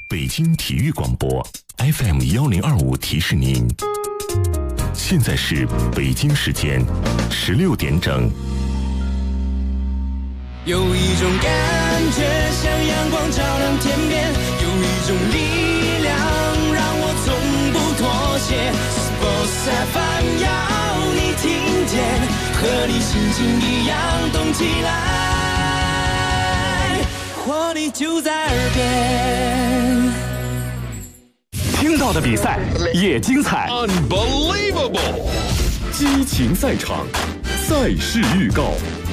北京体育广播 FM1025提示您，现在是北京时间16点整。 有一种感觉像阳光照亮天边，有一种力量让我从不妥协。Sports FM 要你听见，和你心情一样动起来，活力就在耳边。 听到的比赛也精彩 Unbelievable 激情赛场，赛事预告。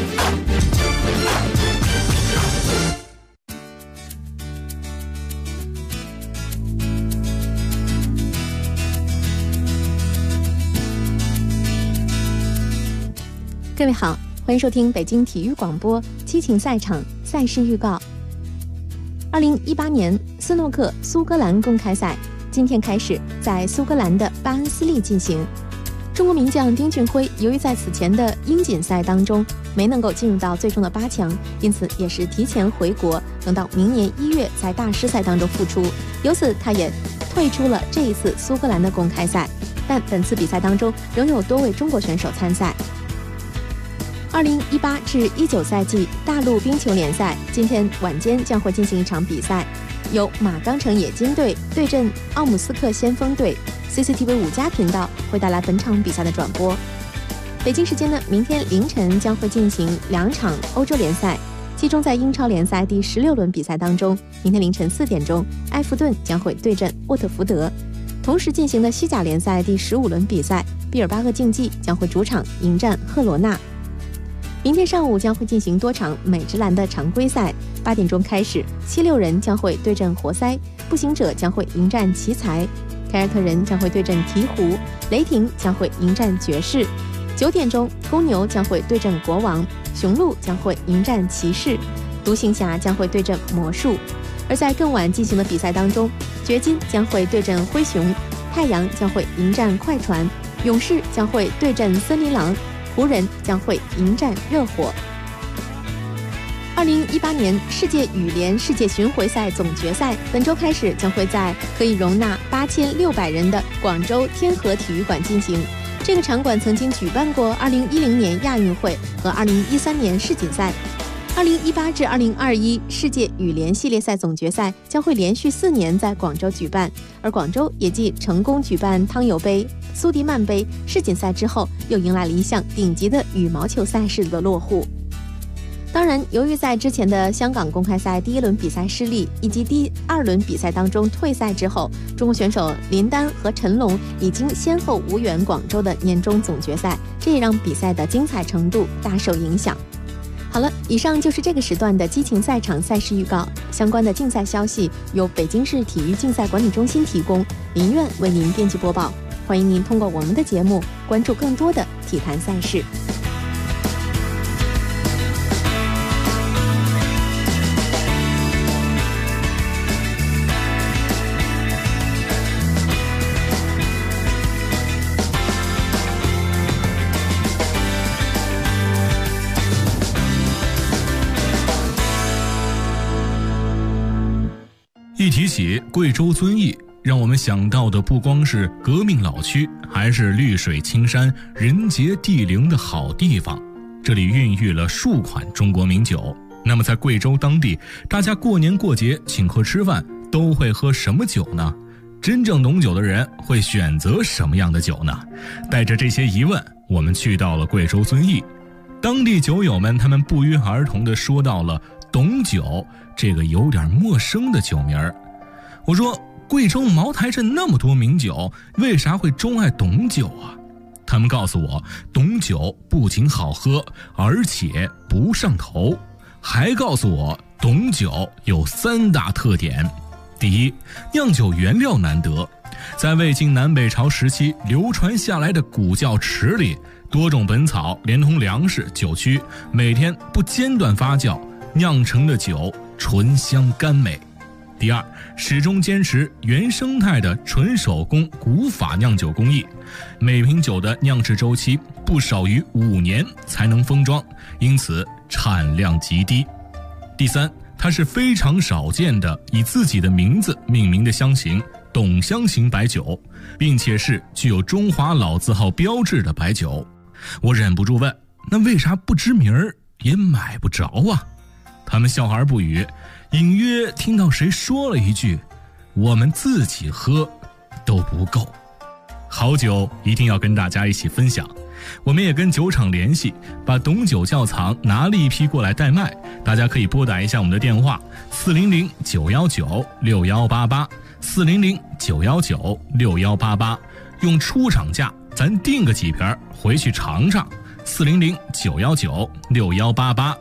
各位好，欢迎收听北京体育广播激情赛场赛事预告。2018年斯诺克苏格兰公开赛今天开始在苏格兰的巴恩斯利进行。中国名将丁俊晖由于在此前的英锦赛当中没能够进入到最终的8强，因此也是提前回国，等到明年1月在大师赛当中复出，由此他也退出了这一次苏格兰的公开赛。但本次比赛当中仍有多位中国选手参赛。2018至19赛季大陆冰球联赛今天晚间将会进行一场比赛，由马钢城冶金队对阵奥姆斯克先锋队。CCTV 5家频道会带来本场比赛的转播。北京时间呢，明天凌晨将会进行2场欧洲联赛，其中在英超联赛第16轮比赛当中，明天凌晨4点钟，埃弗顿将会对阵沃特福德。同时进行的西甲联赛第15轮比赛，毕尔巴鄂竞技将会主场迎战赫罗纳。明天上午将会进行多场美职篮的常规赛，8点钟开始，76人将会对阵活塞，步行者将会迎战奇才，凯尔特人将会对阵鹈鹕，雷霆将会迎战爵士。9点钟，公牛将会对阵国王，雄鹿将会迎战骑士，独行侠将会对阵魔术。而在更晚进行的比赛当中，掘金将会对阵灰熊，太阳将会迎战快船，勇士将会对阵森林狼，湖人将会迎战热火。2018年世界羽联世界巡回赛总决赛本周开始，将会在可以容纳8600人的广州天河体育馆进行。这个场馆曾经举办过2010年亚运会和2013年世锦赛。2018至2021世界羽联系列赛总决赛将会连续4年在广州举办，而广州也继成功举办汤尤杯、苏迪曼杯、世锦赛之后，又迎来了一项顶级的羽毛球赛事的落户。当然，由于在之前的香港公开赛第1轮比赛失利，以及第2轮比赛当中退赛之后，中国选手林丹和陈龙已经先后无缘广州的年终总决赛，这也让比赛的精彩程度大受影响。好了，以上就是这个时段的激情赛场赛事预告。相关的竞赛消息由北京市体育竞赛管理中心提供，林苑为您编辑播报。欢迎您通过我们的节目关注更多的体坛赛事。 一提起贵州遵义，让我们想到的不光是革命老区，还是绿水青山、人杰地灵的好地方。这里孕育了数款中国名酒。那么在贵州当地，大家过年过节请客吃饭都会喝什么酒呢？真正懂酒的人会选择什么样的酒呢？带着这些疑问，我们去到了贵州遵义。当地酒友们他们不约而同地说到了董酒这个有点陌生的酒名儿。我说，贵州茅台镇那么多名酒，为啥会钟爱董酒啊？他们告诉我，董酒不仅好喝，而且不上头，还告诉我董酒有3大特点。第一，酿酒原料难得，在魏晋南北朝时期流传下来的古窖池里，多种本草连同粮食、酒曲，每天不间断发酵，酿成的酒醇香甘美。第二，始终坚持原生态的纯手工古法酿酒工艺，每瓶酒的酿制周期不少于5年才能封装，因此产量极低。第三，它它是非常少见的以自己的名字命名的香型董香型白酒，并且是具有中华老字号标志的白酒。我忍不住问，那为啥不知名儿也买不着啊？他们笑而不语，隐约听到谁说了一句，我们自己喝都不够。好酒一定要跟大家一起分享，我们也跟酒厂联系，把董酒窖藏拿了一批过来代卖，大家可以拨打一下我们的电话400-919-6188 400-919-6188，用出厂价咱订个几瓶回去尝尝。400-919-6188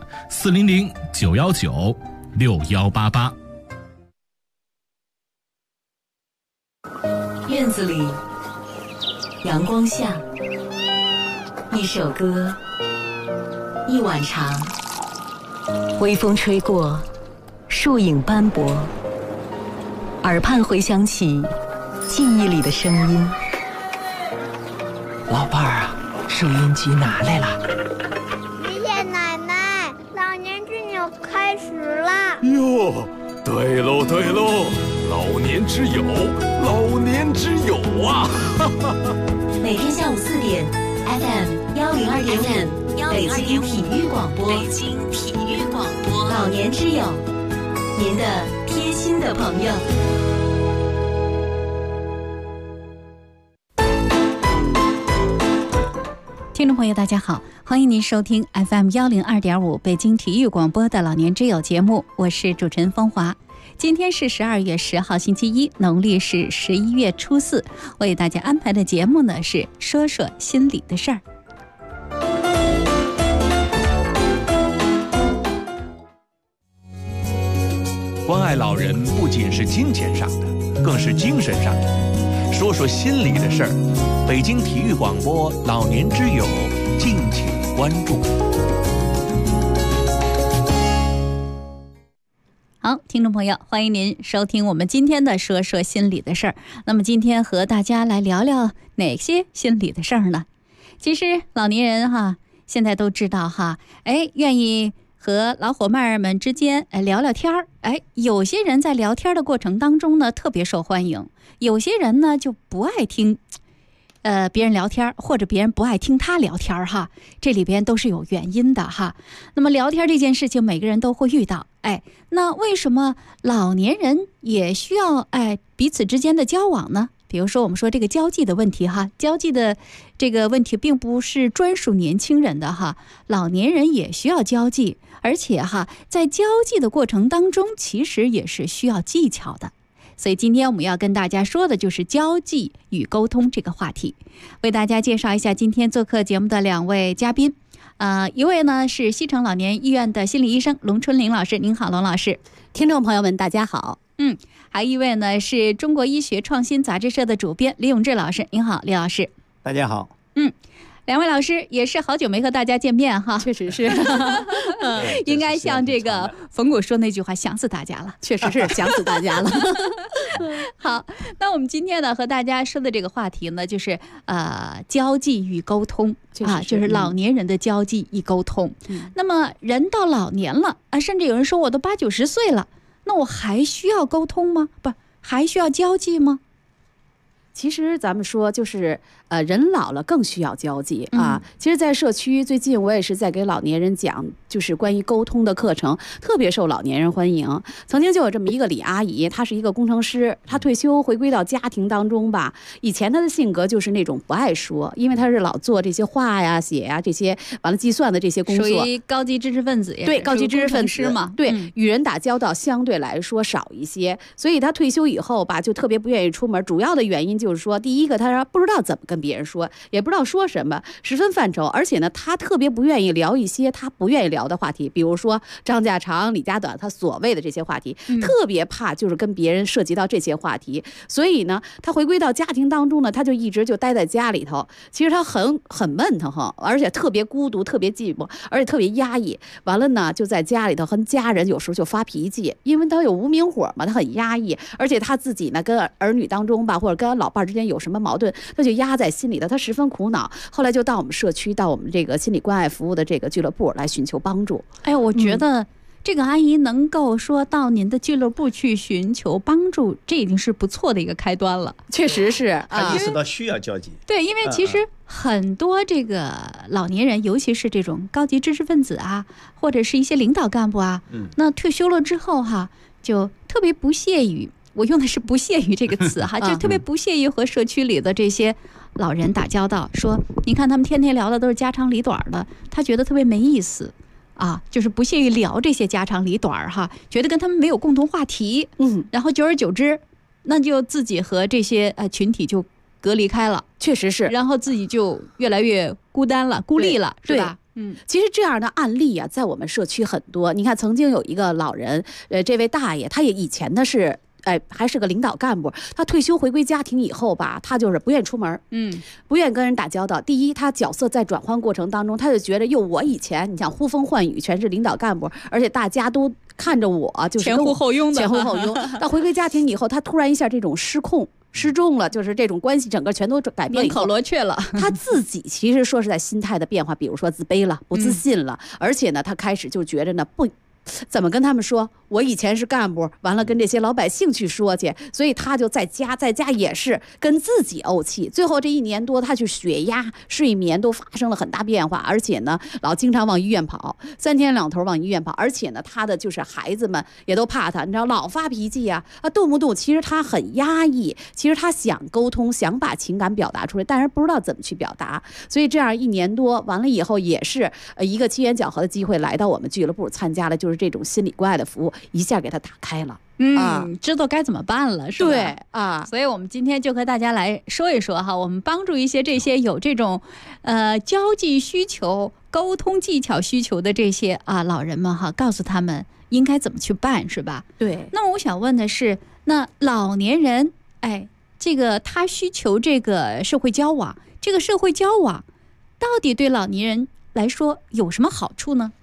400-919-6188。 院子里，阳光下，一首歌，一碗茶，微风吹过，树影斑驳，耳畔回响起记忆里的声音。 老伴儿啊，收音机拿来了。 爷爷奶奶，老年之友开始啦！ 哟，对喽对喽，老年之友，老年之友啊！ 每天下午4点 ，FM 102.5，北京体育广播，北京体育广播，老年之友，您的贴心的朋友。 听众朋友大家好，欢迎您收听 FM 102.5北京体育广播的老年之友节目，我是主持人风华。今天是12月10号星期一，农历是11月初4，为大家安排的节目呢是说说心里的事儿。 关爱老人不仅是金钱上的，更是精神上的。说说心里的事儿，北京体育广播老年之友，敬请关注。 好，听众朋友，欢迎您收听我们今天的说说心里的事儿。那么今天和大家来聊聊哪些心里的事儿呢？其实老年人哈，现在都知道哈，愿意和老伙伴们之间聊聊天儿。有些人在聊天的过程当中呢，特别受欢迎；有些人呢就不爱听别人聊天，或者别人不爱听他聊天哈，这里边都是有原因的哈。那么聊天这件事情，每个人都会遇到。那为什么老年人也需要彼此之间的交往呢？比如说我们说这个交际的问题哈，交际的这个问题并不是专属年轻人的哈，老年人也需要交际，而且哈，在交际的过程当中，其实也是需要技巧的。所以今天我们要跟大家说的就是交际与沟通这个话题。为大家介绍一下今天做客节目的2位嘉宾，一位呢是西城老年医院的心理医生龙春玲老师。您好，龙老师。 听众朋友们大家好。 还有一位呢是中国医学创新杂志社的主编李永志老师。您好，李老师。 大家好。 2位老师也是好久没和大家见面哈， 确实是应该像这个冯巩说那句话，想死大家了， 确实是想死大家了。 好，那我们今天呢和大家说的这个话题呢，就是交际与沟通就是老年人的交际与沟通。那么人到老年了甚至有人说我都80、90岁了，那我还需要沟通吗？不，还需要交际吗？ 其实咱们说就是人老了更需要交际啊。其实在社区最近我也是在给老年人讲就是关于沟通的课程，特别受老年人欢迎。曾经就有这么一个李阿姨，她是一个工程师，她退休回归到家庭当中吧，以前她的性格就是那种不爱说，因为她是老做这些画呀写呀这些完了计算的这些工作， 属于高级知识分子。 对，高级知识分子嘛。 对，与人打交道相对来说少一些，所以她退休以后吧就特别不愿意出门。主要的原因就是说，第一个她说不知道怎么跟别人说，也不知道说什么，十分犯愁。而且呢，她特别不愿意聊一些她不愿意聊的话题，比如说张家长李家短，她所谓的这些话题，特别怕就是跟别人涉及到这些话题。所以呢，她回归到家庭当中呢，她就一直就待在家里头。其实她很闷腾哈，而且特别孤独，特别寂寞，而且特别压抑。完了呢，就在家里头和家人有时候就发脾气，因为她有无名火嘛，她很压抑。而且她自己呢，跟儿女当中吧，或者跟老伴之间有什么矛盾，她就压在心里头，她十分苦恼。后来就到我们社区，到我们这个心理关爱服务的这个俱乐部来寻求帮助。 我觉得这个阿姨能够说到您的俱乐部去寻求帮助，这已经是不错的一个开端了。 确实是， 他意识到需要交集。 对，因为其实很多这个老年人，尤其是这种高级知识分子啊，或者是一些领导干部啊，那退休了之后哈，就特别不屑于，我用的是不屑于这个词哈，就特别不屑于和社区里的这些老人打交道。说你看他们天天聊的都是家长里短的，他觉得特别没意思啊，就是不屑于聊这些家长里短哈，觉得跟他们没有共同话题。然后久而久之，那就自己和这些群体就隔离开了。 确实是， 然后自己就越来越孤单了、孤立了，是吧？ 其实这样的案例啊，在我们社区很多。你看，曾经有一个老人，这位大爷，他也以前呢是。还是个领导干部，他退休回归家庭以后吧，他就是不愿出门，不愿跟人打交道。第一，他角色在转换过程当中，他就觉得，我以前你想呼风唤雨，全是领导干部，而且大家都看着我，就是前呼后拥的， 前呼后拥。到回归家庭以后，他突然一下这种失控。失重了，就是这种关系整个全都改变， 门口罗雀了。 他自己其实说是在心态的变化，比如说自卑了，不自信了，而且呢，他开始就觉得呢怎么跟他们说？我以前是干部，完了跟这些老百姓去说去，所以他就在家也是跟自己怄气。最后这1年多，他去血压、睡眠都发生了很大变化，而且呢，老经常往医院跑，3天2头往医院跑，而且呢，他的就是孩子们也都怕他，你知道，老发脾气呀，动不动其实他很压抑，其实他想沟通，想把情感表达出来，但是不知道怎么去表达，所以这样1年多完了以后，也是一个机缘巧合的机会来到我们俱乐部参加了，就是这种心理关爱的服务，一下给他打开了。 知道该怎么办了，是吧？ 对啊， 所以我们今天就和大家来说一说哈，我们帮助一些这些有这种交际需求、沟通技巧需求的这些老人们哈，告诉他们应该怎么去办，是吧？ 对。 那么我想问的是，那老年人这个他需求这个社会交往，这个社会交往到底对老年人来说有什么好处呢？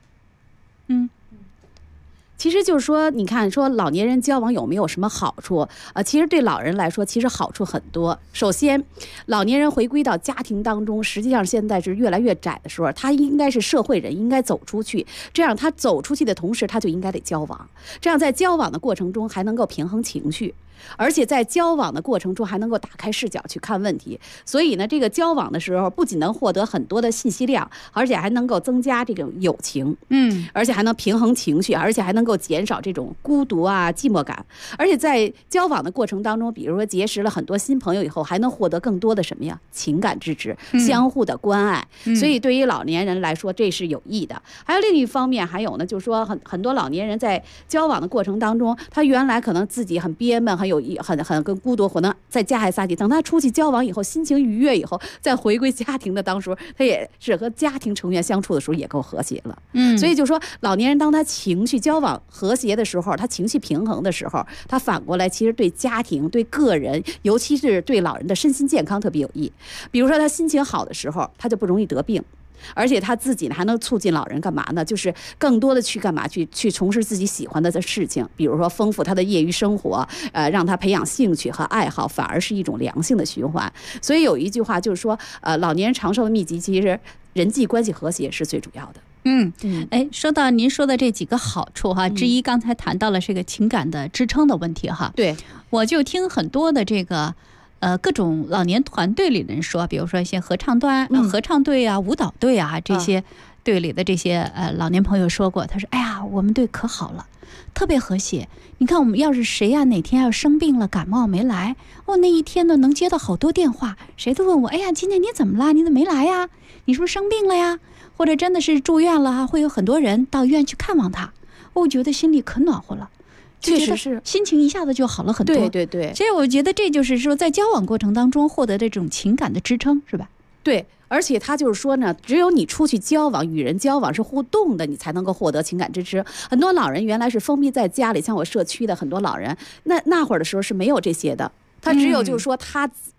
其实就是说，你看，说老年人交往有没有什么好处其实对老人来说，其实好处很多。首先，老年人回归到家庭当中，实际上现在是越来越窄的时候，他应该是社会人，应该走出去。这样他走出去的同时，他就应该得交往。这样在交往的过程中，还能够平衡情绪。而且在交往的过程中还能够打开视角去看问题，所以呢，这个交往的时候不仅能获得很多的信息量，而且还能够增加这种友情，而且还能平衡情绪，而且还能够减少这种孤独啊、寂寞感。而且在交往的过程当中，比如说结识了很多新朋友以后，还能获得更多的什么呀？情感支持，相互的关爱。所以对于老年人来说，这是有益的。还有另一方面，还有呢，就是说很多老年人在交往的过程当中，他原来可能自己很憋闷，很跟孤独，可能在家还撒气。等他出去交往以后，心情愉悦以后，再回归家庭的当时，他也是和家庭成员相处的时候也够和谐了。所以就说老年人当他情绪交往和谐的时候，他情绪平衡的时候，他反过来其实对家庭、对个人，尤其是对老人的身心健康特别有益。比如说他心情好的时候，他就不容易得病。而且他自己呢，还能促进老人干嘛呢？就是更多的去干嘛？去从事自己喜欢的事情，比如说丰富他的业余生活，让他培养兴趣和爱好，反而是一种良性的循环。所以有一句话就是说，老年人长寿的秘籍，其实人际关系和谐是最主要的。 说到您说的这几个好处哈，之一刚才谈到了这个情感的支撑的问题哈。 对， 我就听很多的这个。各种老年团队里的人说，比如说一些合唱队啊、舞蹈队啊，这些队里的这些老年朋友说过，他说：“哎呀，我们队可好了，特别和谐。你看，我们要是谁呀哪天要生病了、感冒没来，那一天呢能接到好多电话，谁都问我：哎呀，今天你怎么了？你怎么没来呀？你是不是生病了呀？或者真的是住院了会有很多人到医院去看望他。我觉得心里可暖和了。” 确实是， 心情一下子就好了很多。 对， 所以我觉得这就是说，在交往过程当中获得这种情感的支撑，是吧？ 对，而且他就是说呢，只有你出去交往、与人交往是互动的，你才能够获得情感支持。很多老人原来是封闭在家里，像我社区的很多老人，那会儿的时候是没有这些的。他只有就是说他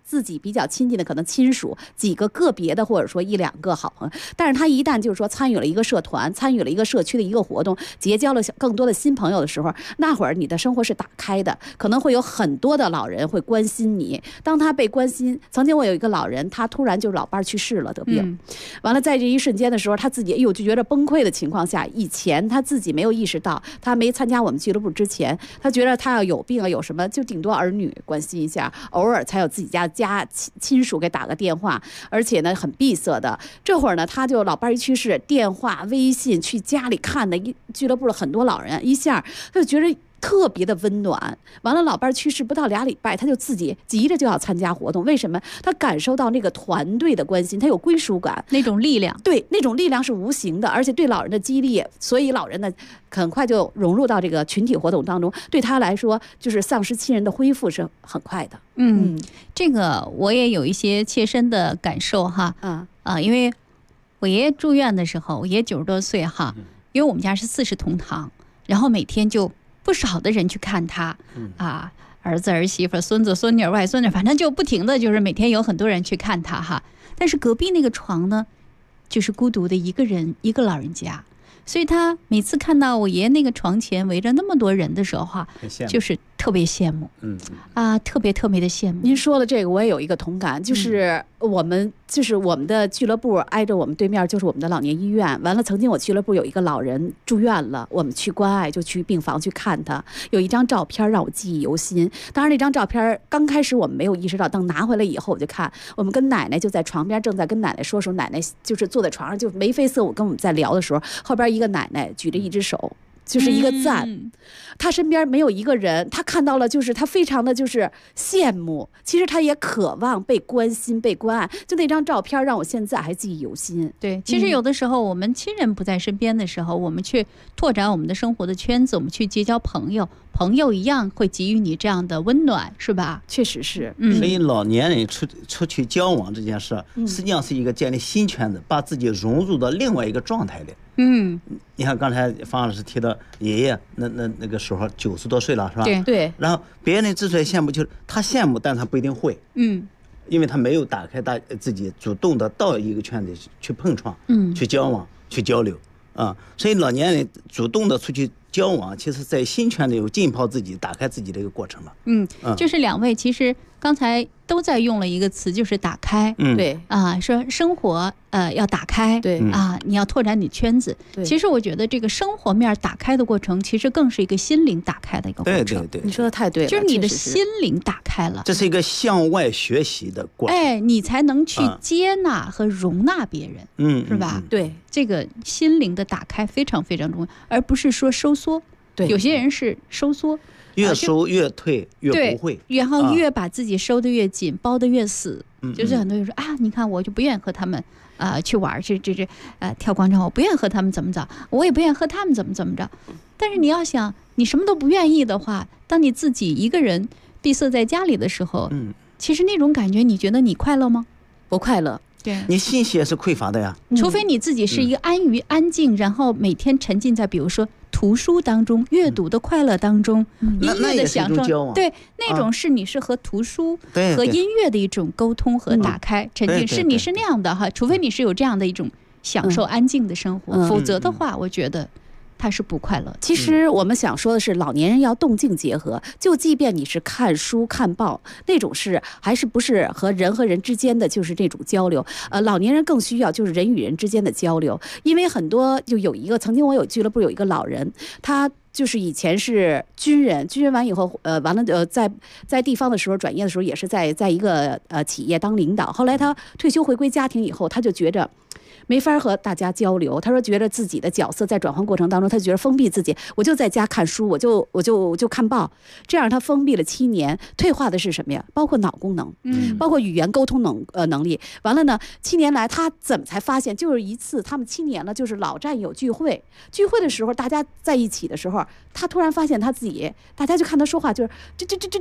自己比较亲近的可能亲属几个个别的，或者说1、2个好朋友，但是他一旦就是说参与了一个社团，参与了一个社区的一个活动，结交了更多的新朋友的时候，那会儿你的生活是打开的，可能会有很多的老人会关心你。当他被关心，曾经我有一个老人，他突然就是老伴去世了，得病，完了在这一瞬间的时候，他自己就觉得崩溃的情况下，以前他自己没有意识到，他没参加我们俱乐部之前，他觉得他要有病啊有什么，就顶多儿女关心一下，偶尔才有自己家亲属给打个电话，而且呢很闭塞的。这会儿呢，他就老伴一去世，电话、微信去家里看的俱乐部的很多老人，一下他就觉得特别的温暖。完了，老伴去世不到2礼拜，他就自己急着就要参加活动。为什么？他感受到那个团队的关心，他有归属感， 那种力量。 对，那种力量是无形的，而且对老人的激励，所以老人呢很快就融入到这个群体活动当中。对他来说，就是丧失亲人的恢复是很快的。 这个我也有一些切身的感受哈。因为我爷爷住院的时候，我爷爷90多岁哈，因为我们家是40同堂，然后每天就不少的人去看他，儿子儿媳妇孙子孙女外孙女，反正就不停的就是每天有很多人去看他哈。但是隔壁那个床呢，就是孤独的一个人，一个老人家，所以他每次看到我爷爷那个床前围着那么多人的时候哈，就是特别羡慕，特别特别的羡慕。 您说的这个我也有一个同感，就是我们的俱乐部挨着我们对面就是我们的老年医院。完了，曾经我俱乐部有一个老人住院了，我们去关爱，就去病房去看他。有一张照片让我记忆犹新。当然那张照片刚开始我们没有意识到，等拿回来以后我就看，我们跟奶奶就在床边，正在跟奶奶说，奶奶就是坐在床上就眉飞色舞跟我们在聊的时候，后边一个奶奶举着一只手，就是一个赞。他身边没有一个人，他看到了，就是他非常的就是羡慕，其实他也渴望被关心被关爱。就那张照片让我现在还记忆犹新。 对，其实有的时候我们亲人不在身边的时候，我们去拓展我们的生活的圈子，我们去结交朋友，朋友一样会给予你这样的温暖，是吧？ 确实是。 所以老年人出去交往这件事，实际上是一个建立新圈子，把自己融入到另外一个状态里。你看刚才方老师提到爷爷那个时候90多岁了，是吧？ 对。 然后别人之所以羡慕，就是他羡慕，但他不一定会。因为他没有打开自己主动的到一个圈子去碰撞，去交往，去交流所以老年人主动的出去交往，其实在新圈子有浸泡自己、打开自己的一个过程了。 就是两位其实刚才都在用了一个词，就是打开。 对说生活要打开， 对你要拓展你圈子。其实我觉得这个生活面打开的过程，其实更是一个心灵打开的一个过程。 对， 你说的太对了， 就是你的心灵打开了， 这是一个向外学习的过程。 你才能去接纳和容纳别人，是吧？ 对， 这个心灵的打开非常非常重要，而不是说收缩。 对， 有些人是收缩， 越收越退，越不会， 然后越把自己收得越紧，包得越死。就是很多人说你看我就不愿意和他们去玩，跳广场，我不愿意和他们怎么着，我也不愿意和他们怎么着。但是你要想，你什么都不愿意的话，当你自己一个人闭塞在家里的时候，其实那种感觉，你觉得你快乐吗？ 不快乐。 对， 你信息也是匮乏的呀。 除非你自己是一个安静，然后每天沉浸在比如说图书当中、阅读的快乐当中、音乐的享受，对，那种是你是和图书和音乐的一种沟通和打开沉浸，是你是那样的哈。除非你是有这样的一种享受安静的生活，否则的话，我觉得他是不快乐。 其实我们想说的是，老年人要动静结合，就即便你是看书看报那种是，还是不是和人之间的就是这种交流。老年人更需要就是人与人之间的交流，因为很多就有一个曾经我有俱乐部有一个老人，他就是以前是军人完以后，完了在地方的时候转业的时候也是在一个企业当领导，后来他退休回归家庭以后，他就觉着没法和大家交流。他说觉得自己的角色在转换过程当中，他觉得封闭自己，我就在家看书，我就看报，这样他封闭了7年，退化的是什么呀？包括脑功能，包括语言沟通能力。完了呢，7年来他怎么才发现？就是一次他们7年了，就是老战友聚会的时候，大家在一起的时候，他突然发现他自己，大家就看他说话就是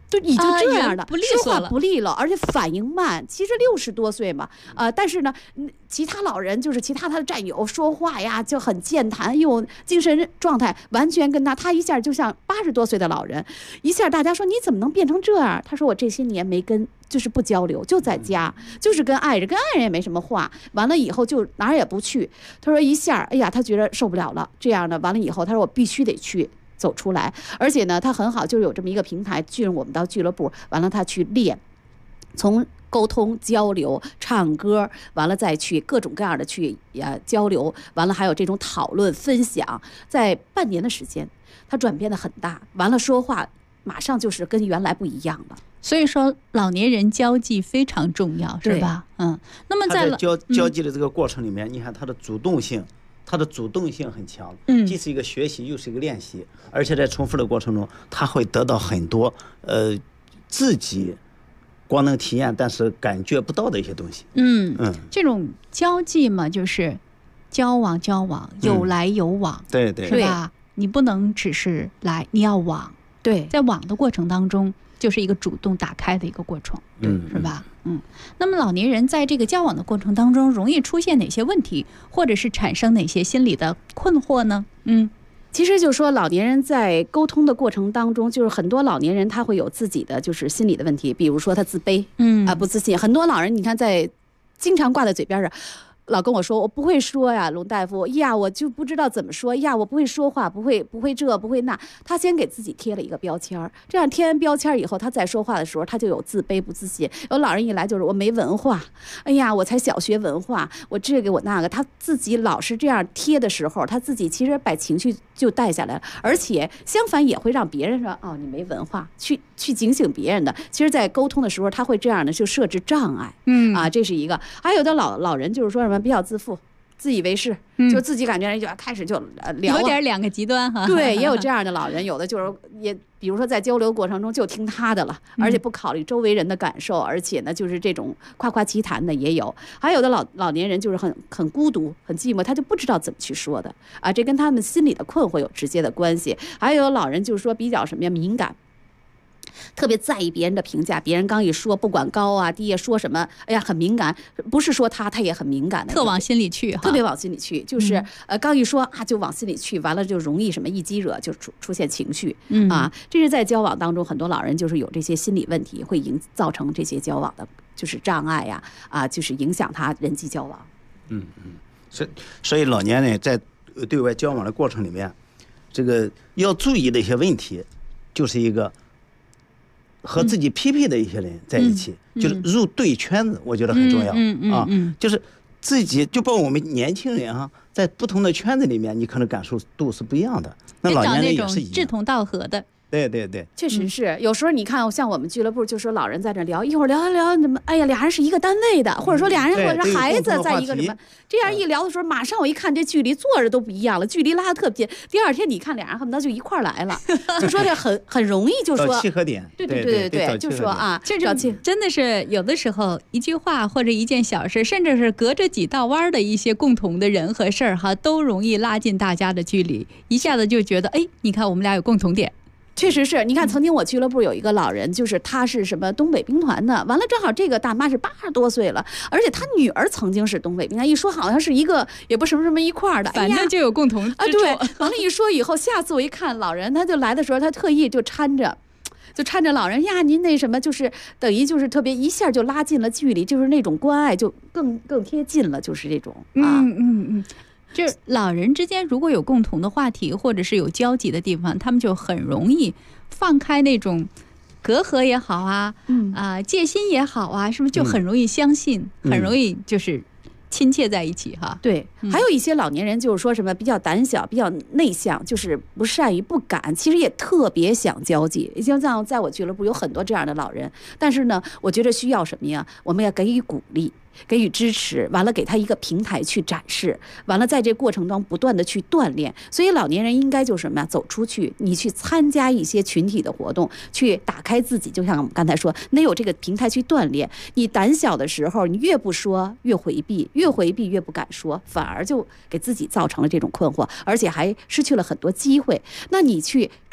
就已经这样的， 不利说话索了不利落，而且反应慢。其实60多岁嘛，但是呢，其他老人就是其他他的战友说话呀就很健谈，又精神状态完全跟他一下就像80多岁的老人，一下大家说你怎么能变成这样？他说我这些年没跟。就是不交流，就在家，就是跟爱人也没什么话。完了以后就哪儿也不去。他说一下，哎呀，他觉得受不了了。这样的完了以后，他说我必须得去走出来。而且呢，他很好，就是有这么一个平台，我们到俱乐部，完了他去练，从沟通交流、唱歌，完了再去各种各样的去交流，完了还有这种讨论分享，在半年的时间，他转变得很大。完了说话马上就是跟原来不一样了。 所以说，老年人交际非常重要，是吧？那么在交际的这个过程里面，你看他的主动性很强，既是一个学习，又是一个练习，而且在重复的过程中，他会得到很多自己光能体验但是感觉不到的一些东西。 这种交际嘛，就是交往，有来有往， 对， 是吧？你不能只是来，你要往。 对， 在往的过程当中，就是一个主动打开的一个过程，是吧？那么老年人在这个交往的过程当中，容易出现哪些问题，或者是产生哪些心理的困惑呢？ 其实就是说，老年人在沟通的过程当中，就是很多老年人他会有自己的就是心理的问题，比如说他自卑，不自信。很多老人你看在经常挂在嘴边上。老跟我说我不会说呀，龙大夫呀，我就不知道怎么说呀，我不会说话，不会这不会那。他先给自己贴了一个标签，这样贴完标签以后，他在说话的时候他就有自卑不自信。有老人一来就是我没文化，哎呀，我才小学文化，我这个我那个。他自己老是这样贴的时候，他自己其实把情绪就带下来了，而且相反也会让别人说哦你没文化，去警醒别人的。其实在沟通的时候他会这样的就设置障碍，这是一个。还有的老人就是说什么比较自负自以为是，就自己感觉就开始就聊， 有点两个极端哈。 对，也有这样的老人，有的就是也比如说在交流过程中就听他的了，而且不考虑周围人的感受，而且呢就是这种夸夸其谈的也有。还有的老年人就是很孤独很寂寞，他就不知道怎么去说的这跟他们心里的困惑有直接的关系。还有老人就是说比较什么呀敏感，特别在意别人的评价，别人刚一说，不管高啊低啊，说什么，哎呀，很敏感。不是说他也很敏感的， 特往心里去， 特别往心里去，就是刚一说就往心里去，完了就容易什么一激惹就出现情绪这是在交往当中，很多老人就是有这些心理问题，会造成这些交往的就是障碍呀就是影响他人际交往。 所以老年人在对外交往的过程里面，这个要注意的一些问题，就是一个。和自己匹配的一些人在一起，就是入对圈子，我觉得很重要就是自己就包括我们年轻人在不同的圈子里面，你可能感受度是不一样的。那老年人也是一样， 志同道合的。 对， 确实是。有时候你看，像我们俱乐部，就说老人在这聊，一会儿聊怎么，哎呀，俩人是一个单位的，或者说俩人或者是孩子在一个什么，这样一聊的时候，马上我一看这距离坐着都不一样了，距离拉得特别。第二天你看俩人恨不得就一块来了，就说这很容易就说契合点。 对，就说这真的是有的时候一句话或者一件小事，甚至是隔着几道弯的一些共同的人和事儿都容易拉近大家的距离，一下子就觉得你看我们俩有共同点。 确实是，你看，曾经我俱乐部有一个老人，就是他是什么东北兵团的，完了正好这个大妈是80多岁了，而且他女儿曾经是东北兵团，一说好像是一个也不什么一块的， 反正就有共同之处。 对，完了一说以后，下次我一看老人，他就来的时候，他特意就搀着老人呀，您那什么，就是等于就是特别一下就拉近了距离，就是那种关爱就更贴近了，就是这种就是老人之间如果有共同的话题或者是有交集的地方，他们就很容易放开那种隔阂也好戒心也好是不是就很容易相信，很容易就是亲切在一起对，还有一些老年人就是说什么比较胆小比较内向，就是不善于不敢，其实也特别想交际。像在我俱乐部有很多这样的老人，但是呢我觉得需要什么呀，我们要给予鼓励，给予支持，完了给他一个平台去展示，完了在这过程中不断的去锻炼。所以老年人应该就是什么呀，走出去，你去参加一些群体的活动，去打开自己，就像我们刚才说，得有这个平台去锻炼。你胆小的时候，你越不说越回避，越回避越不敢说，反而就给自己造成了这种困惑，而且还失去了很多机会。那你去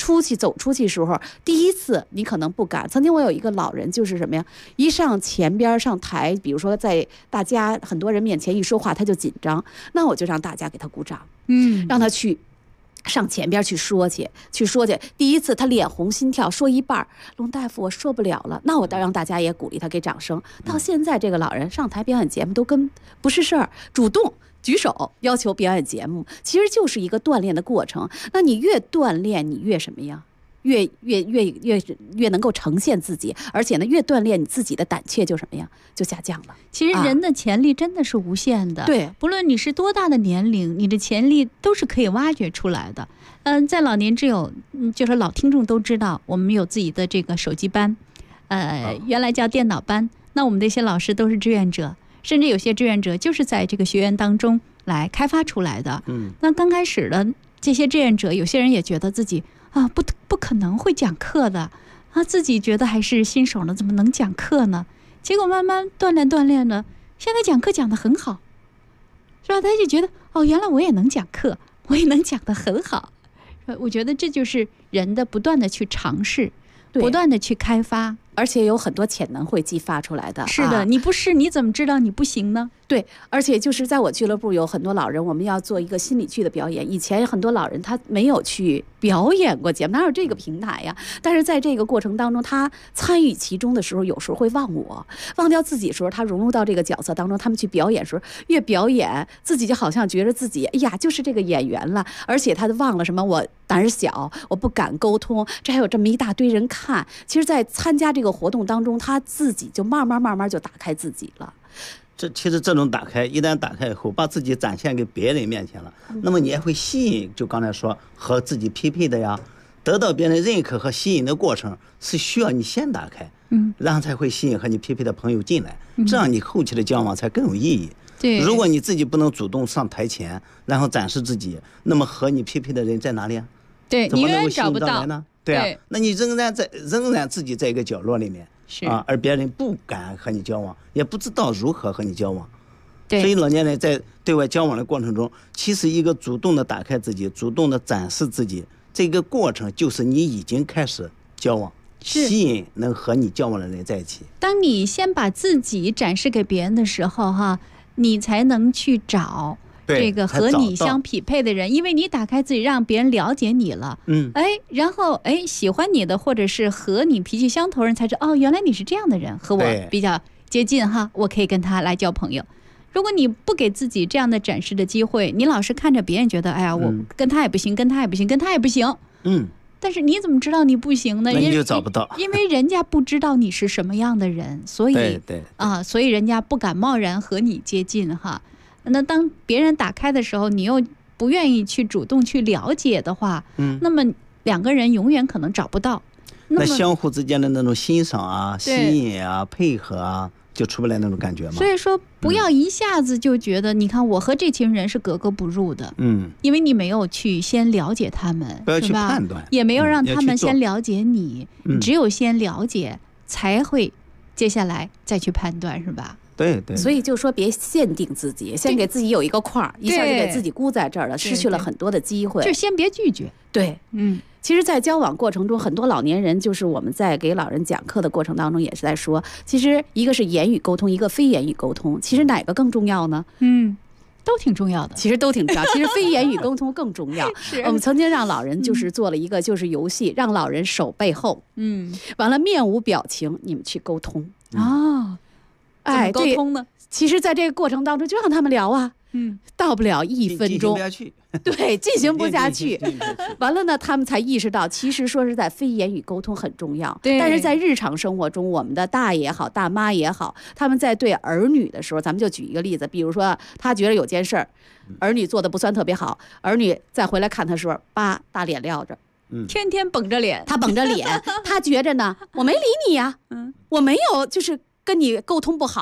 走出去时候，第一次你可能不敢。曾经我有一个老人，就是什么呀，一上前边上台，比如说在大家很多人面前一说话他就紧张，那我就让大家给他鼓掌，让他去上前边去说去。第一次他脸红心跳，说一半，龙大夫我说不了了，那我让大家也鼓励他，给掌声。到现在这个老人上台表演节目都跟不是事儿，主动举手要求表演节目，其实就是一个锻炼的过程。那你越锻炼，你越什么呀？越能够呈现自己，而且呢，越锻炼你自己的胆怯就什么呀，就下降了。 其实人的潜力真的是无限的， 对， 不论你是多大的年龄，你的潜力都是可以挖掘出来的。在老年之友，就是老听众都知道，我们有自己的这个手机班，原来叫电脑班。那我们的一些老师都是志愿者，甚至有些志愿者就是在这个学员当中来开发出来的。那刚开始的这些志愿者，有些人也觉得自己不可能会讲课的啊，自己觉得还是新手呢，怎么能讲课呢？结果慢慢锻炼呢，现在讲课讲得很好，是吧？他就觉得原来我也能讲课，我也能讲得很好。我觉得这就是人的不断的去尝试，不断的去开发， 而且有很多潜能会激发出来的。 是的，你不是你怎么知道你不行呢？ 对，而且就是在我俱乐部有很多老人，我们要做一个心理剧的表演。以前很多老人他没有去表演过节目，哪有这个平台呀？但是在这个过程当中，他参与其中的时候，有时候会忘掉自己的时候，他融入到这个角色当中。他们去表演的时候，越表演自己就好像觉得自己哎呀就是这个演员了，而且他忘了什么，我胆小，我不敢沟通，这还有这么一大堆人看。其实在参加这个活动当中，他自己就慢慢就打开自己了。 其实这种打开，一旦打开以后，把自己展现给别人面前了，那么你也会吸引，就刚才说和自己匹配的呀，得到别人认可和吸引的过程是需要你先打开，然后才会吸引和你匹配的朋友进来，这样你后期的交往才更有意义。 对， 如果你自己不能主动上台前，然后展示自己，那么和你匹配的人在哪里啊？ 对， 怎么能够吸找不到引到来呢？对啊，那你仍然自己在一个角落里面。而别人不敢和你交往，也不知道如何和你交往。所以老年人在对外交往的过程中，其实一个主动的打开自己，主动的展示自己，这个过程就是你已经开始交往，吸引能和你交往的人在一起。 当你先把自己展示给别人的时候，你才能去找这个和你相匹配的人，因为你打开自己，让别人了解你了，然后喜欢你的或者是和你脾气相投人才知道，原来你是这样的人，和我比较接近我可以跟他来交朋友。如果你不给自己这样的展示的机会，你老是看着别人觉得哎呀我跟他也不行，跟他也不行，跟他也不行，但是你怎么知道你不行呢？ 那你就找不到， 因为人家不知道你是什么样的人，所以所以人家不敢贸然和你接近那当别人打开的时候，你又不愿意去主动去了解的话，那么两个人永远可能找不到。 那相互之间的那种欣赏啊、吸引啊、配合啊，就出不来那种感觉嘛。 所以说，不要一下子就觉得，你看我和这群人是格格不入的，因为你没有去先了解他们， 不要去判断， 也没有让他们先了解你，只有先了解，才会接下来再去判断，是吧？ 对， 所以就说别限定自己，先给自己有一个框，一下就给自己箍在这儿了，失去了很多的机会。 就先别拒绝。 对，其实，在交往过程中，很多老年人就是我们在给老人讲课的过程当中，也是在说，其实一个是言语沟通，一个非言语沟通，其实哪个更重要呢？ 都挺重要的， 其实都挺重要。其实非言语沟通更重要。我们曾经让老人就是做了一个就是游戏，让老人手背后，完了面无表情，你们去沟通怎么沟通呢？ 其实在这个过程当中，就让他们聊到不了1分钟，对，进行不下去。完了呢，他们才意识到，其实说实在，非言语沟通很重要。但是在日常生活中，我们的大爷也好，大妈也好，他们在对儿女的时候，咱们就举一个例子，比如说他觉得有件事儿，儿女做的不算特别好，儿女再回来看他的时候，大脸撂着， 天天绷着脸， 他绷着脸，他觉着呢，我没理你呀，我没有就是跟你沟通不好啊，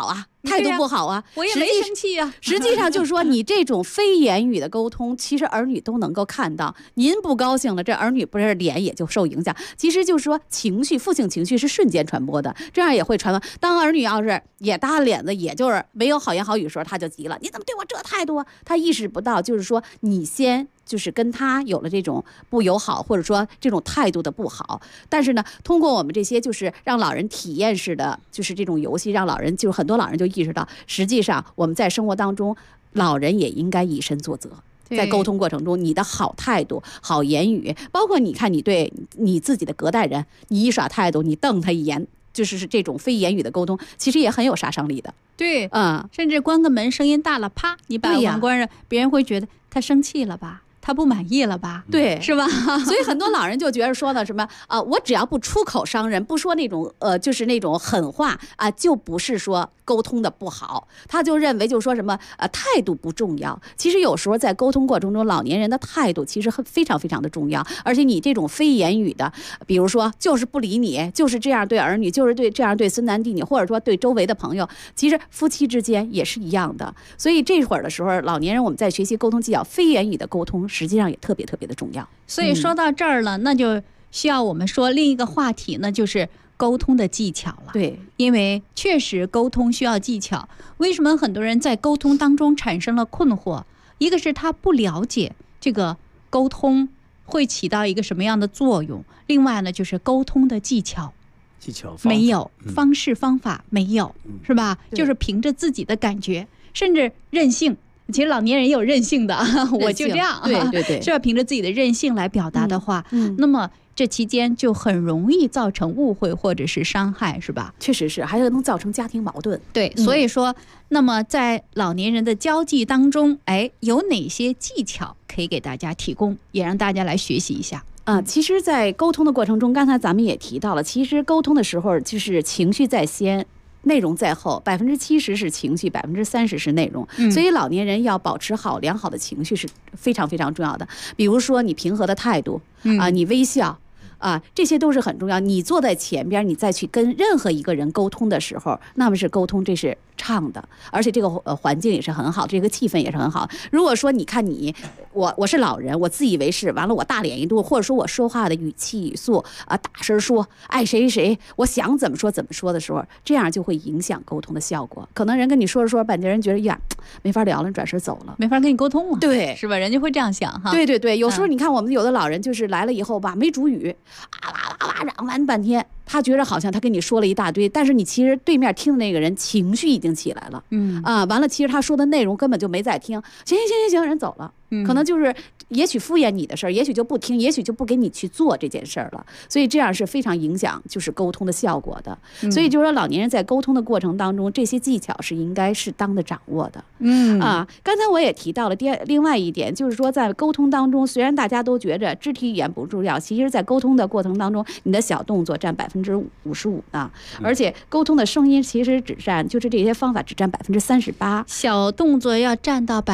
态度不好啊， 我也没生气啊。 实际上就是说，你这种非言语的沟通，其实儿女都能够看到。您不高兴了，这儿女不是脸也就受影响。其实就是说，情绪、负性情绪是瞬间传播的，这样也会传播。当儿女要是也搭脸子，也就是没有好言好语的时候，他就急了，你怎么对我这态度啊？他意识不到，就是说你先。就是跟他有了这种不友好，或者说这种态度的不好，但是呢，通过我们这些就是让老人体验式的，就是这种游戏，让老人就是很多老人就意识到，实际上我们在生活当中，老人也应该以身作则。在沟通过程中，你的好态度、好言语，包括你看你对你自己的隔代人，你一耍态度，你瞪他一眼，就是这种非言语的沟通，其实也很有杀伤力的。 对，甚至关个门，声音大了，啪，你把门关上，别人会觉得他生气了吧？他不满意了吧？ 对， 是吧？ 所以很多老人就觉得说呢，什么我只要不出口伤人，不说那种就是那种狠话啊，就不是说沟通的不好。他就认为就说什么态度不重要。其实有时候在沟通过程中，老年人的态度其实非常非常的重要。而且你这种非言语的，比如说就是不理你，就是这样对儿女，就是这样对孙男弟女，或者说对周围的朋友，其实夫妻之间也是一样的。所以这会儿的时候，老年人我们在学习沟通技巧，非言语的沟通实际上也特别特别的重要。 所以说到这儿了，那就需要我们说另一个话题呢，就是沟通的技巧了。 对， 因为确实沟通需要技巧。为什么很多人在沟通当中产生了困惑？一个是他不了解这个沟通会起到一个什么样的作用，另外呢就是沟通的技巧没有，方式方法没有，是吧？就是凭着自己的感觉，甚至任性。其实老年人也有任性的，我就这样， 对对对， 是要凭着自己的任性来表达的话，那么这期间就很容易造成误会或者是伤害，是吧？ 确实是，还能造成家庭矛盾。 对，所以说，那么在老年人的交际当中，有哪些技巧可以给大家提供，也让大家来学习一下？ 其实，在沟通的过程中，刚才咱们也提到了，其实沟通的时候就是情绪在先。内容在后，70%是情绪，30%是内容。所以老年人要保持好良好的情绪是非常非常重要的。比如说你平和的态度你微笑这些都是很重要。你坐在前边，你再去跟任何一个人沟通的时候，那么是沟通，这是畅的，而且这个环境也是很好，这个气氛也是很好。如果说你看我是老人，我自以为是，完了我大脸一嘟，或者说我说话的语气语速大声说爱谁谁，我想怎么说怎么说的时候，这样就会影响沟通的效果。可能人跟你说着说着半截，人觉得呀没法聊了，转身走了， 没法跟你沟通了， 对， 是吧？人家会这样想哈。 对对对，有时候你看我们有的老人就是来了以后吧，没主语嚷完半天，他觉得好像他跟你说了一大堆，但是你其实对面听的那个人情绪已经起来了，完了，其实他说的内容根本就没在听，行，人走了，可能就是也许敷衍你的事儿，也许就不听，也许就不给你去做这件事儿了，所以这样是非常影响就是沟通的效果的。所以就是说老年人在沟通的过程当中，这些技巧是应该适当的掌握的。刚才我也提到了另外一点，就是说在沟通当中，虽然大家都觉着肢体语言不重要，其实在沟通的过程当中，你的小动作占55%呢，而且沟通的声音其实只占，就是这些方法只占38%， 小动作要占到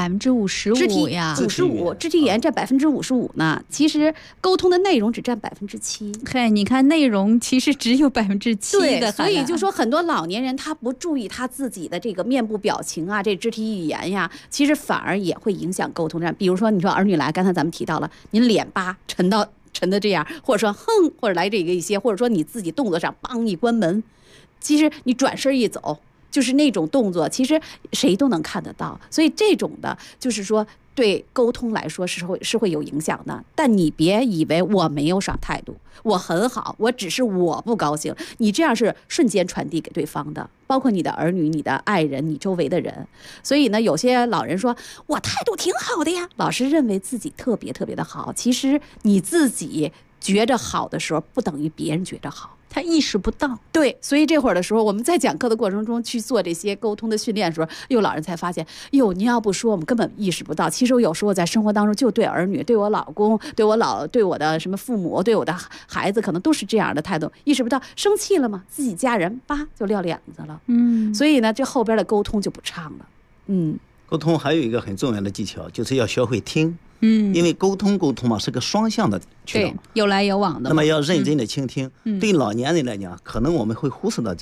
55%呀 ，55%，肢体语言占55%呢。其实沟通的内容只占7%。 嘿，你看内容其实只有7%的， 所以就说很多老年人他不注意他自己的这个面部表情这肢体语言呀，其实反而也会影响沟通上。比如说你说儿女来，刚才咱们提到了，您脸巴沉的这样，或者说哼，或者来这个一些，或者说你自己动作上梆一关门，其实你转身一走，就是那种动作，其实谁都能看得到。所以这种的就是说对沟通来说是会有影响的。但你别以为我没有耍态度，我很好，我只是我不高兴，你这样是瞬间传递给对方的，包括你的儿女、你的爱人、你周围的人。所以呢，有些老人说我态度挺好的呀，老是认为自己特别特别的好，其实你自己觉着好的时候，不等于别人觉着好， 他意识不到。 对，所以这会儿的时候，我们在讲课的过程中去做这些沟通的训练的时候，老人才发现，您要不说，我们根本意识不到。其实我有时候在生活当中，就对儿女、对我老公、对我的什么父母、对我的孩子，可能都是这样的态度，意识不到，生气了嘛，自己家人就撂脸子了。所以呢，这后边的沟通就不畅了。 沟通还有一个很重要的技巧，就是要学会听。因为沟通嘛是个双向的渠道， 有来有往的。 那么要认真的倾听。对老年人来讲，可能我们会忽视到这一点，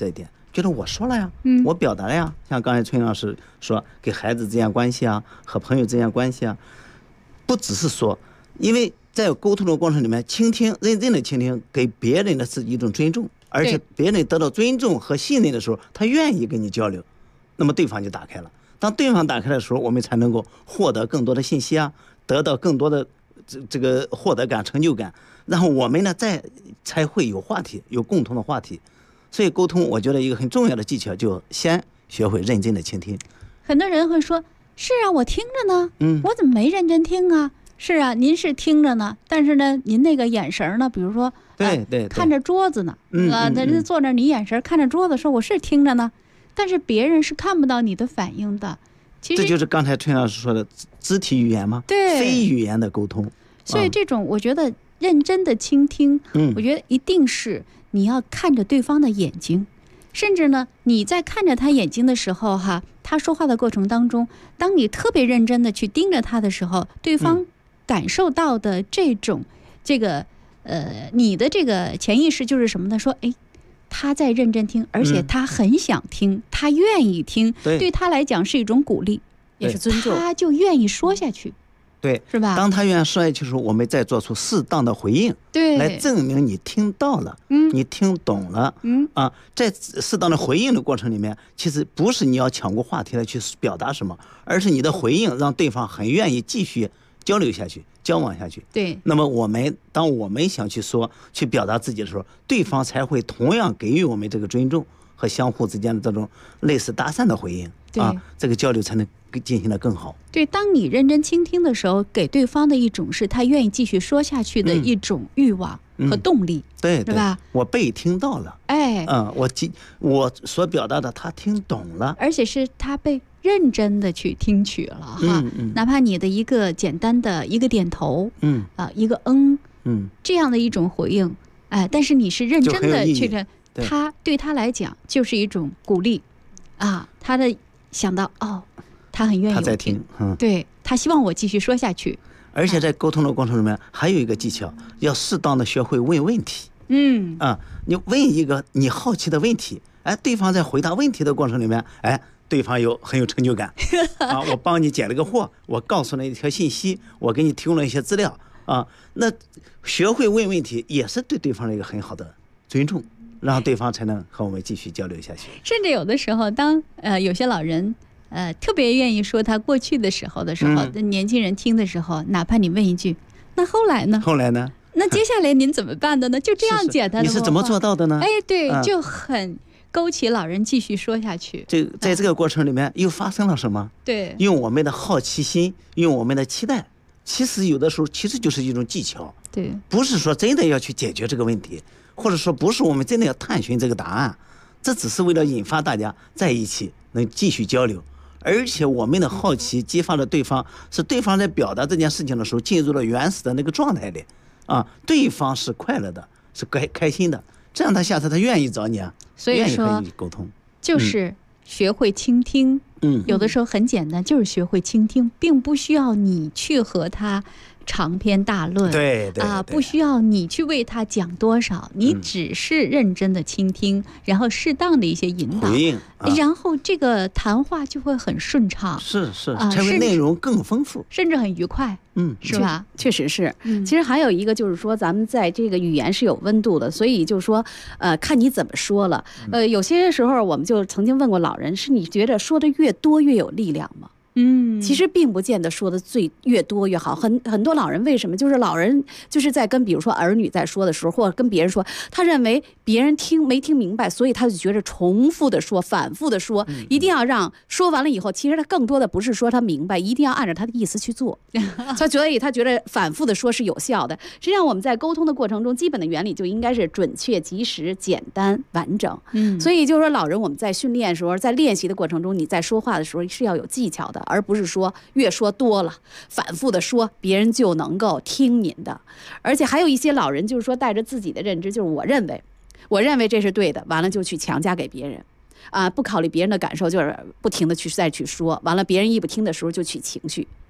觉得我说了呀，我表达了呀。像刚才崔老师说，给孩子之间关系啊，和朋友之间关系啊，不只是说，因为在沟通的过程里面，倾听，认真的倾听，给别人的是一种尊重，而且别人得到尊重和信任的时候，他愿意跟你交流，那么对方就打开了。当对方打开的时候，我们才能够获得更多的信息啊，得到更多的这个获得感、成就感，然后我们呢才会有话题，有共同的话题。所以沟通，我觉得一个很重要的技巧，就先学会认真的倾听。 很多人会说：“是啊，我听着呢，我怎么没认真听啊？”是啊，您是听着呢，但是呢，您那个眼神呢，比如说， 对， 看着桌子呢，他坐那，你眼神看着桌子，说我是听着呢，但是别人是看不到你的反应的。其实这就是刚才崔老师说的肢体语言吗？ 对， 非语言的沟通。 所以这种我觉得认真的倾听，我觉得一定是你要看着对方的眼睛，甚至呢，你在看着他眼睛的时候，他说话的过程当中，当你特别认真的去盯着他的时候，对方感受到的这种你的这个潜意识就是什么呢？说，哎，他在认真听，而且他很想听，他愿意听，对他来讲是一种鼓励，也是尊重，他就愿意说下去。 对， 是吧？ 当他愿意说下去的时候，我们再做出适当的回应， 对， 来证明你听到了，你听懂了，在适当的回应的过程里面，其实不是你要抢过话题来去表达什么，而是你的回应让对方很愿意继续交流下去，交往下去。 对， 那么当我们想去说、去表达自己的时候，对方才会同样给予我们这个尊重和相互之间的这种类似搭讪的回应。这个交流才能进行得更好。 对，当你认真倾听的时候，给对方的一种是他愿意继续说下去的一种欲望和动力， 对， 是吧？ 我被听到了，我所表达的他听懂了， 而且是他被认真的去听取了哪怕你的一个简单的一个点头，一个这样的一种回应，但是你是认真的去他对他来讲就是一种鼓励他的想到他很愿意他在听， 对，他希望我继续说下去。 而且在沟通的过程里面还有一个技巧，要适当的学会问问题。你问一个你好奇的问题，对方在回答问题的过程里面，对方很有成就感我帮你解了个惑，我告诉了一条信息，我给你提供了一些资料那学会问问题也是对对方的一个很好的尊重，让对方才能和我们继续交流下去。 甚至有的时候，当有些老人特别愿意说他过去的时候，年轻人听的时候，哪怕你问一句，那后来呢？那接下来您怎么办的呢？就这样简单的， 你是怎么做到的呢？ 对，就很勾起老人继续说下去。 在这个过程里面又发生了什么？ 对， 用我们的好奇心，用我们的期待，其实有的时候其实就是一种技巧。 对， 不是说真的要去解决这个问题，或者说不是我们真的要探寻这个答案，这只是为了引发大家在一起能继续交流。而且我们的好奇激发了对方，是对方在表达这件事情的时候进入了原始的那个状态里对方是快乐的，是开心的，这样他下次他愿意找你所以说愿意和你沟通， 就是学会倾听。有的时候很简单，就是学会倾听，并不需要你去和他长篇大论， 对不需要你去为他讲多少，你只是认真的倾听，然后适当的一些引导回应， 然后这个谈话就会很顺畅， 是才会内容更丰富， 甚至很愉快，是吧？ 确实是。其实还有一个就是说，咱们在这个语言是有温度的，所以就是说，看你怎么说了。有些时候我们就曾经问过老人，是你觉得说的越多越有力量吗？其实并不见得说的越多越好。很多老人为什么就是老人就是在跟比如说儿女在说的时候，或者跟别人说，他认为别人没听明白，所以他就觉得重复的说，反复的说，一定要让说完了以后，其实他更多的不是说他明白，一定要按照他的意思去做。所以他觉得反复的说是有效的。实际上我们在沟通的过程中，基本的原理就应该是准确、及时、简单、完整。所以就是说老人我们在训练的时候，在练习的过程中，你在说话的时候是要有技巧的，而不是说越说多了反复的说别人就能够听您的。而且还有一些老人就是说带着自己的认知，就是我认为这是对的，完了就去强加给别人不考虑别人的感受，就是不停的再去说，完了别人一不听的时候就取情绪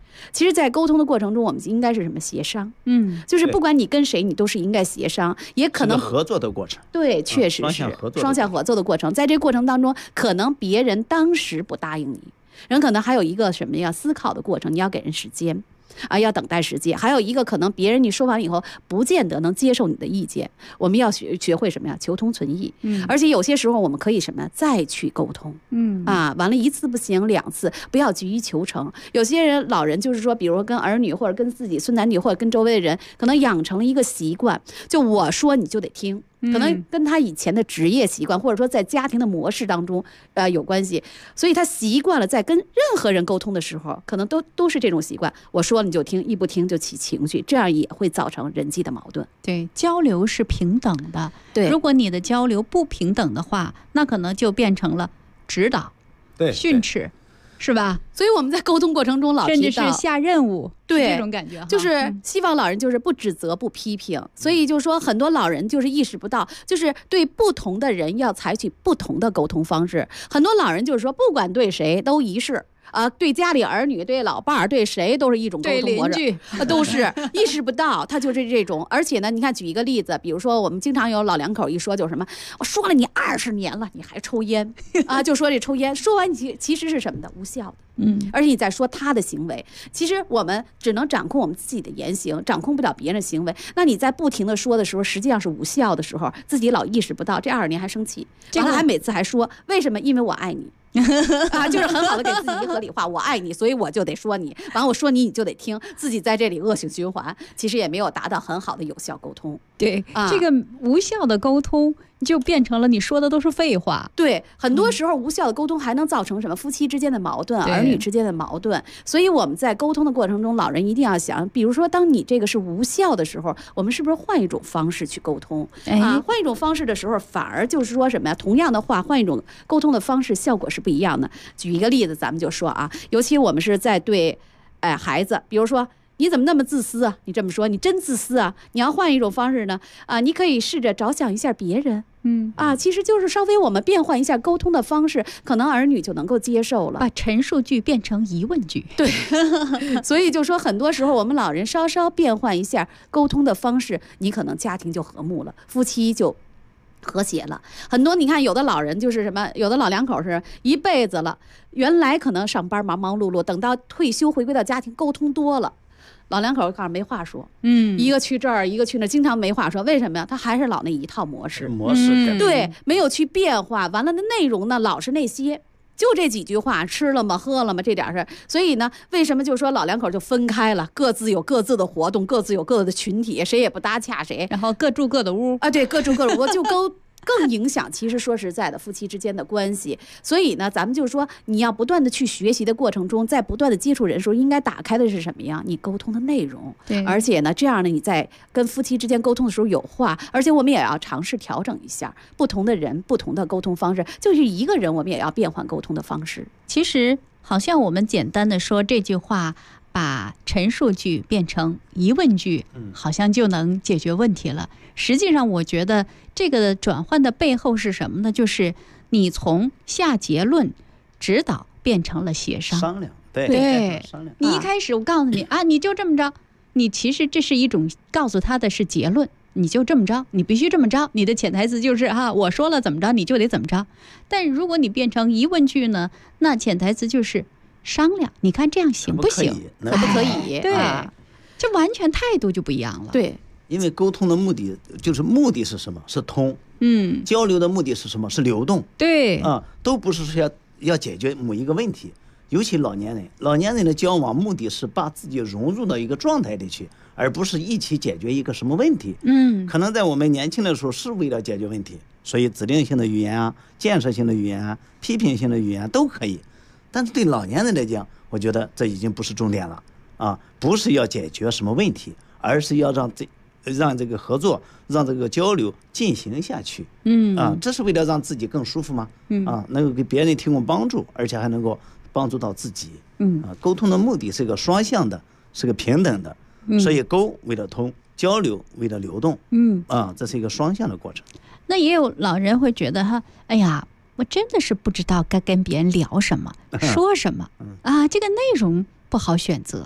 其实，在沟通的过程中，我们应该是什么协商？就是不管你跟谁，你都是应该协商，也可能合作的过程。 对，确实是双向合作的过程。在这过程当中，可能别人当时不答应你，人可能还有一个什么呀？思考的过程，你要给人时间。要等待时间，还有一个可能别人你说完以后不见得能接受你的意见，我们要学会什么呀？求同存异。而且有些时候我们可以什么呀？再去沟通。完了一次不行，2次，不要急于求成。有些人老人就是说，比如跟儿女或者跟自己孙男女或者跟周围的人，可能养成了一个习惯，就我说你就得听。可能跟他以前的职业习惯，或者说在家庭的模式当中，有关系，所以他习惯了在跟任何人沟通的时候，可能都是这种习惯。我说了你就听，一不听就起情绪，这样也会造成人际的矛盾。 对，交流是平等的。 对， 如果你的交流不平等的话，那可能就变成了指导、训斥，是吧？ 所以我们在沟通过程中老提到， 甚至是下任务， 对这种感觉， 就是希望老人就是不指责、不批评。所以就是说，很多老人就是意识不到，就是对不同的人要采取不同的沟通方式。很多老人就是说，不管对谁都一式。对家里儿女、对老伴儿、对谁都是一种沟通模式，都是意识不到，他就是这种。而且呢，你看，举一个例子，比如说我们经常有老两口一说就是什么，我说了你20年了，你还抽烟就说这抽烟，说完其实是什么的，无效的。而且你在说他的行为，其实我们只能掌控我们自己的言行，掌控不了别人的行为。那你在不停的说的时候，实际上是无效的时候，自己老意识不到，这20年还生气，完了还每次还说为什么？因为我爱你。就是很好的给自己一合理化，我爱你，所以我就得说你，完我说你你就得听，自己在这里恶性循环，其实也没有达到很好的有效沟通。 对，这个无效的沟通就变成了你说的都是废话。 对，很多时候无效的沟通还能造成什么夫妻之间的矛盾、儿女之间的矛盾。所以我们在沟通的过程中，老人一定要想，比如说当你这个是无效的时候，我们是不是换一种方式去沟通换一种方式的时候，反而就是说什么呀？同样的话，换一种沟通的方式，效果是不一样的。举一个例子，咱们就说尤其我们是在对孩子，比如说你怎么那么自私啊？你这么说，你真自私啊！你要换一种方式呢你可以试着着想一下别人。其实就是稍微我们变换一下沟通的方式，可能儿女就能够接受了。 把陈述句变成疑问句。 对，所以就说很多时候我们老人稍稍变换一下沟通的方式，你可能家庭就和睦了，夫妻就和谐了。很多你看有的老人就是什么，有的老两口是一辈子了，原来可能上班忙忙碌碌，等到退休回归到家庭，沟通多了，老两口告诉没话说，一个去这儿，一个去那，经常没话说。为什么呀？他还是老那一套模式，对，没有去变化。完了，那内容呢，老是那些，就这几句话，吃了吗？喝了吗？这点事儿。所以呢，为什么就说老两口就分开了？各自有各自的活动，各自有各自的群体，谁也不搭洽谁， 然后各住各的屋对，各住各的屋，就更影响其实说实在的夫妻之间的关系。所以呢，咱们就是说，你要不断的去学习的过程中，在不断的接触人的时候，应该打开的是什么呀？你沟通的内容。 对， 而且呢，这样呢，你在跟夫妻之间沟通的时候有话，而且我们也要尝试调整一下不同的人不同的沟通方式，就是一个人我们也要变换沟通的方式。 其实好像我们简单的说这句话，把陈述句变成疑问句，好像就能解决问题了。实际上我觉得这个转换的背后是什么呢？就是你从下结论指导变成了协商商量。 对， 商量。 你一开始我告诉你你就这么着，你其实这是一种告诉他的是结论，你就这么着，你必须这么着，你的潜台词就是我说了怎么着你就得怎么着。但如果你变成疑问句呢，那潜台词就是商量，你看这样行不行？ 可不可以？ 对，这完全态度就不一样了。 对， 因为沟通的目的就是目的是什么？是通。交流的目的是什么？是流动。 对都不是说要解决某一个问题。尤其老年人的交往目的是把自己融入到一个状态里去，而不是一起解决一个什么问题。可能在我们年轻的时候是为了解决问题，所以指令性的语言建设性的语言批评性的语言都可以。但是对老年人来讲，我觉得这已经不是重点了不是要解决什么问题，而是要让这个合作，让这个交流进行下去。这是为了让自己更舒服吗？能够给别人提供帮助，而且还能够帮助到自己。沟通的目的是个双向的，是个平等的。所以沟为了通，交流为了流动。这是一个双向的过程。 那也有老人会觉得哎呀，我真的是不知道该跟别人聊什么，说什么这个内容不好选择。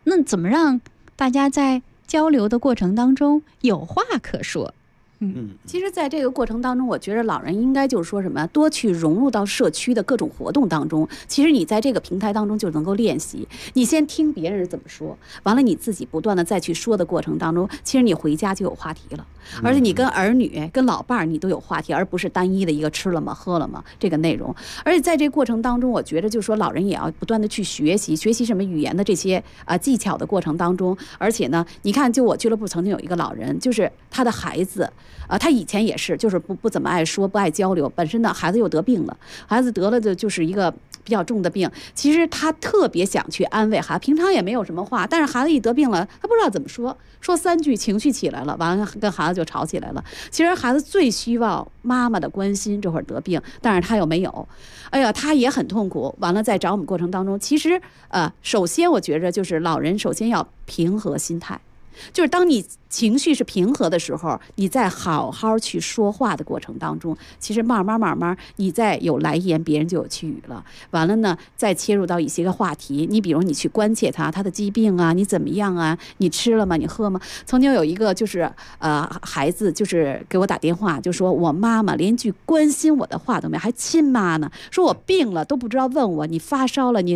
那怎么让大家在交流的过程当中有话可说？ 其实在这个过程当中，我觉得老人应该就是说什么，多去融入到社区的各种活动当中。其实你在这个平台当中就能够练习，你先听别人怎么说，完了你自己不断的再去说的过程当中，其实你回家就有话题了，而且你跟儿女、跟老伴儿你都有话题，而不是单一的一个吃了吗、喝了吗这个内容。而且在这个过程当中，我觉得就是说老人也要不断的去学习什么语言的这些技巧的过程当中。而且呢，你看，就我俱乐部曾经有一个老人，就是他的孩子。他以前也是，就是不怎么爱说，不爱交流。本身呢，孩子又得病了，孩子得了的就是一个比较重的病。其实他特别想去安慰孩子，平常也没有什么话，但是孩子一得病了，他不知道怎么说3句情绪起来了，完了跟孩子就吵起来了。其实孩子最需要妈妈的关心，这会儿得病，但是他又没有，哎呀，他也很痛苦。完了在找我们过程当中，其实首先我觉着就是老人首先要平和心态。就是当你情绪是平和的时候，你在好好去说话的过程当中，其实慢慢你再有来言，别人就有去语了。完了呢，再切入到一些个话题，你比如你去关切他的疾病啊，你怎么样啊，你吃了吗，你喝吗？曾经有一个就是孩子就是给我打电话，就说我妈妈连句关心我的话都没有，还亲妈呢，说我病了都不知道问我你发烧了，你